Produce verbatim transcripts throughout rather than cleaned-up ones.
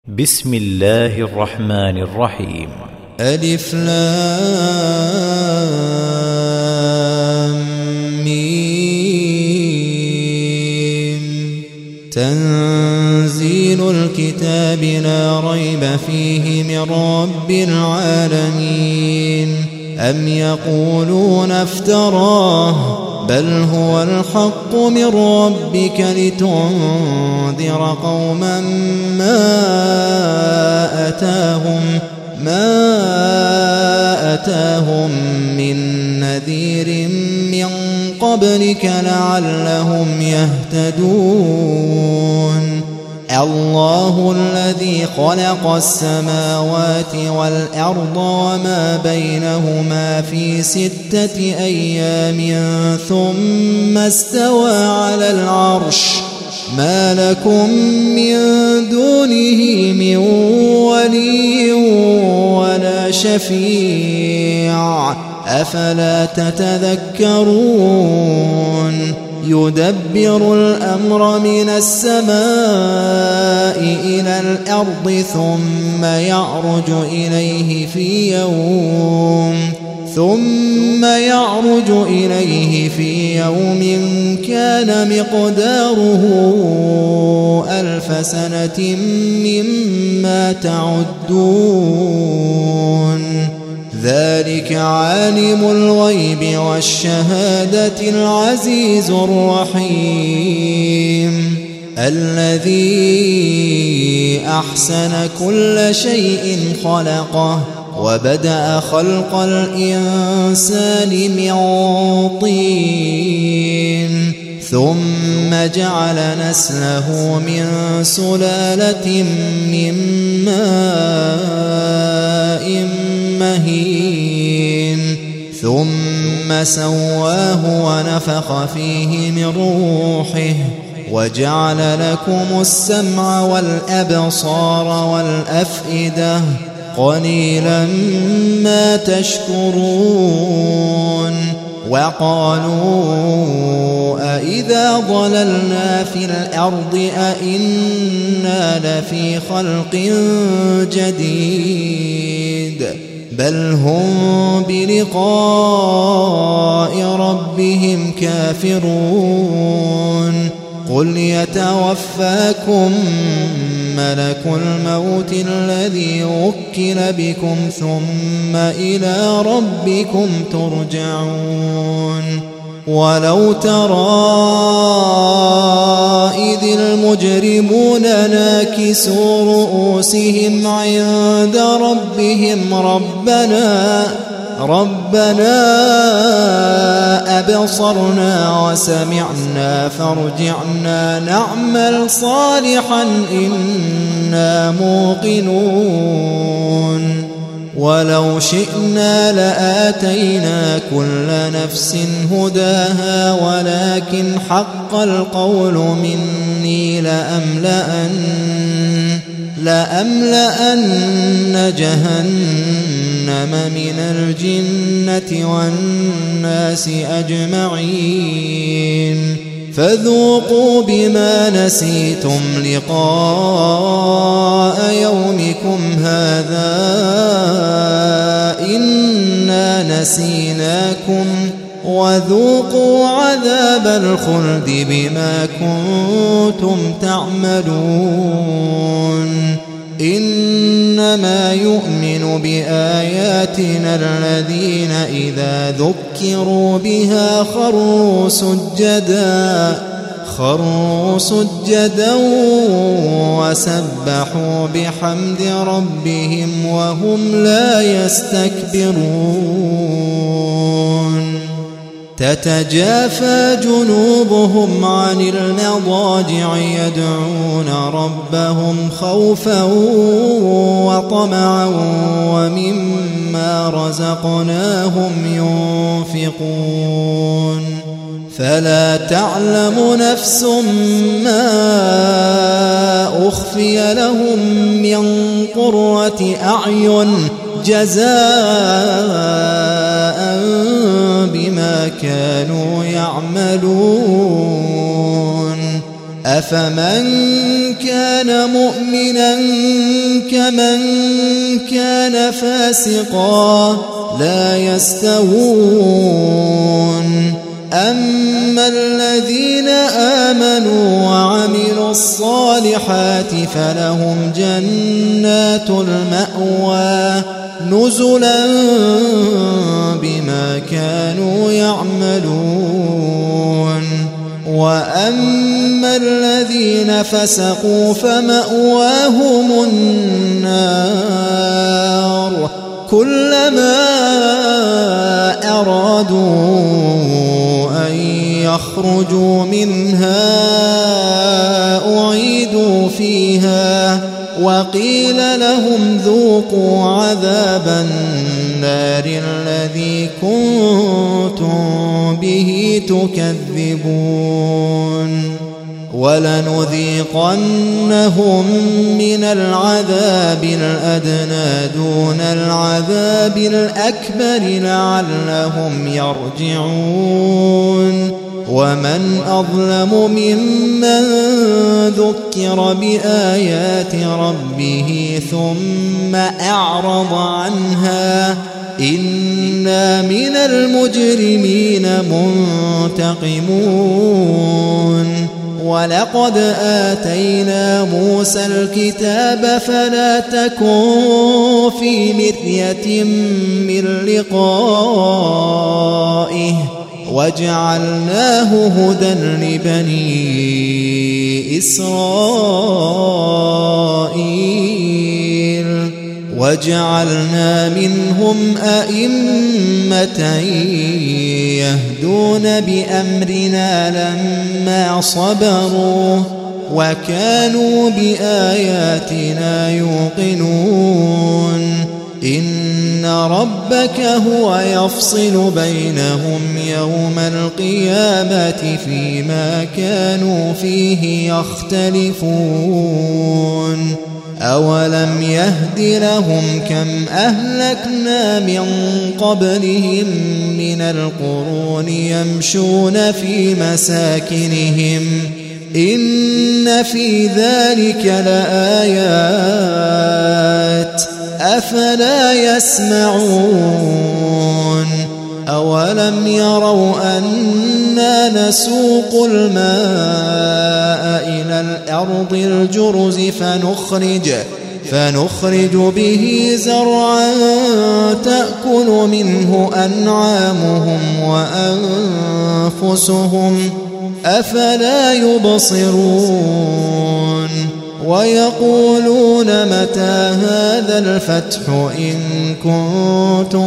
بسم الله الرحمن الرحيم. ألف لام ميم. تنزيل الكتاب لا ريب فيه من رب العالمين. أم يقولون افتراه بل هو الحق من ربك لتنذر قوما ما أتاهم ما أتاهم من نذير من قبلك لعلهم يهتدون. الله الذي خلق السماوات والأرض وما بينهما في ستة أيام ثم استوى على العرش ما لكم من دونه من ولي ولا شفيع أفلا تتذكرون. يدبر الأمر من السماء إلى الأرض ثم يعرج إليه في يوم ثم يعرج إليه في يوم كان مقداره ألف سنة مما تعدون. ذلك عالم الغيب والشهادة العزيز الرحيم الذي أحسن كل شيء خلقه وبدأ خلق الإنسان من طين ثم جعل نسله من سلالة من ماء مهين ثم سواه ونفخ فيه من روحه وجعل لكم السمع والأبصار والأفئدة قليلا ما تشكرون. وقالوا أإذا ضللنا في الأرض أإنا لفي خلق جديد بل هم بلقاء ربهم كافرون. قل يتوفاكم ملك الموت الذي وكل بكم ثم إلى ربكم ترجعون. ولو ترى إذ المجرمون ناكسوا رؤوسهم عند ربهم ربنا ربنا أبصرنا وسمعنا فارجعنا نعمل صالحا إنا موقنون. ولو شئنا لآتينا كل نفس هداها ولكن حق القول مني لأملأن لأملأن جهنم من الجنة والناس أجمعين. فذوقوا بما نسيتم لقاء يومكم هذا إنا نسيناكم وذوقوا عذاب الخلد بما كنتم تعملون. إنما يؤمن بآياتنا الذين إذا ذكروا بها خروا سجدا خروا سجدا وسبحوا بحمد ربهم وهم لا يستكبرون. تتجافى جنوبهم عن المضاجع يدعون ربهم خوفا وطمعا ومما رزقناهم ينفقون. فلا تعلم نفس ما أخفي لهم من قرة أعين جزاء بما كانوا يعملون. أفمن كان مؤمنا كمن كان فاسقا لا يستوون أما الذين آمنوا وعملوا الصالحات فلهم جنات المأوى نزلا بما كانوا يعملون وأما الذين فسقوا فمأواهم النار كلما أرادوا أن يخرجوا منها أعيدوا فيها وقيل لهم ذوقوا عذاب النار الذي كنتم به تكذبون ولنذيقنهم من العذاب الأدنى دون العذاب الأكبر لعلهم يرجعون ومن أظلم ممن ذكر بآيات ربه ثم أعرض عنها إنا من المجرمين منتقمون ولقد آتينا موسى الكتاب فلا تكن في مرية من لقائه وجعلناه هدى لبني إسرائيل وجعلنا منهم أئمة يهدون بأمرنا لما صبروا وكانوا بآياتنا يوقنون إن ربك هو يفصل بينهم يوم القيامة فيما كانوا فيه يختلفون أولم يهد لهم كم أهلكنا من قبلهم من القرون يمشون في مساكنهم إن في ذلك لآيات أفلا يسمعون أولم يروا أنا نسوق الماء إلى الأرض الجرز فنخرج فنخرج به زرعا تأكل منه أنعامهم وأنفسهم أفلا يبصرون ويقولون متى هذا الفتح إن كنتم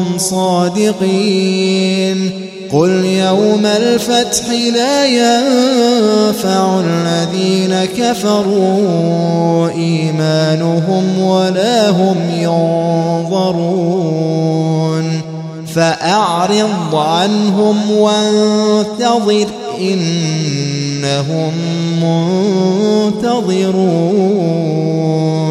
صادقين قل يوم الفتح لا ينفع الذين كفروا إيمانهم ولا هم ينظرون فأعرض عنهم وانتظر إنهم منتظرون